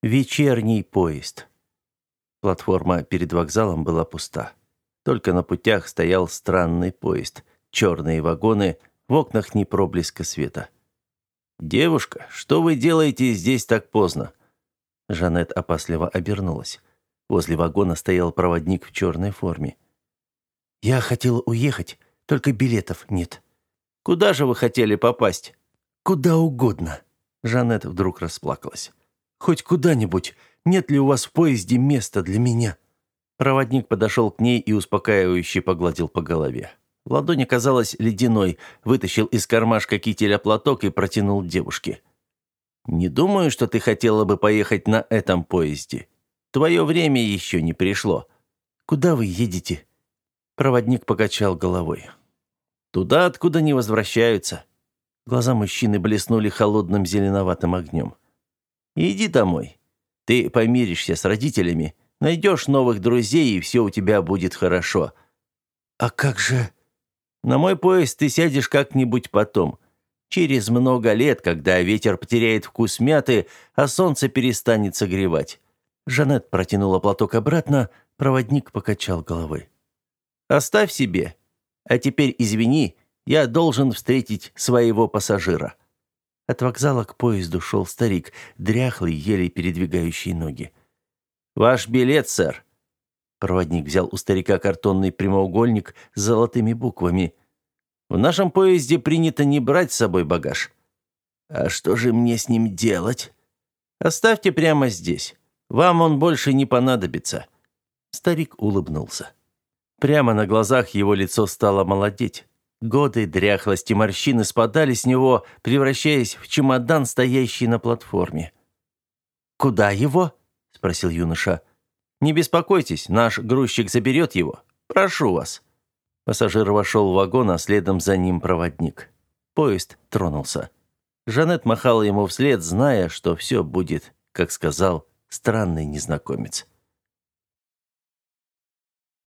Вечерний поезд. Платформа перед вокзалом была пуста. Только на путях стоял странный поезд. Черные вагоны, в окнах ни проблеска света. «Девушка, что вы делаете здесь так поздно?» Жанет опасливо обернулась. Возле вагона стоял проводник в черной форме. «Я хотела уехать, только билетов нет». «Куда же вы хотели попасть?» «Куда угодно». Жанет вдруг расплакалась. «Хоть куда-нибудь. Нет ли у вас в поезде места для меня?» Проводник подошел к ней и успокаивающе погладил по голове. Ладонь оказалась ледяной, вытащил из кармашка кителя платок и протянул девушке. «Не думаю, что ты хотела бы поехать на этом поезде. Твое время еще не пришло». «Куда вы едете?» Проводник покачал головой. «Туда, откуда не возвращаются». Глаза мужчины блеснули холодным зеленоватым огнем. «Иди домой. Ты помиришься с родителями, найдешь новых друзей, и все у тебя будет хорошо». «А как же...» «На мой поезд ты сядешь как-нибудь потом. Через много лет, когда ветер потеряет вкус мяты, а солнце перестанет согревать». Жанет протянула платок обратно, проводник покачал головой. «Оставь себе. А теперь извини, я должен встретить своего пассажира». От вокзала к поезду шел старик, дряхлый, еле передвигающий ноги. «Ваш билет, сэр». Проводник взял у старика картонный прямоугольник с золотыми буквами. «В нашем поезде принято не брать с собой багаж». «А что же мне с ним делать?» «Оставьте прямо здесь. Вам он больше не понадобится». Старик улыбнулся. Прямо на глазах его лицо стало молодеть. Годы дряхлости, морщины спадали с него, превращаясь в чемодан, стоящий на платформе. «Куда его?» – спросил юноша. «Не беспокойтесь, наш грузчик заберет его. Прошу вас». Пассажир вошел в вагон, а следом за ним проводник. Поезд тронулся. Жанет махала ему вслед, зная, что все будет, как сказал странный незнакомец.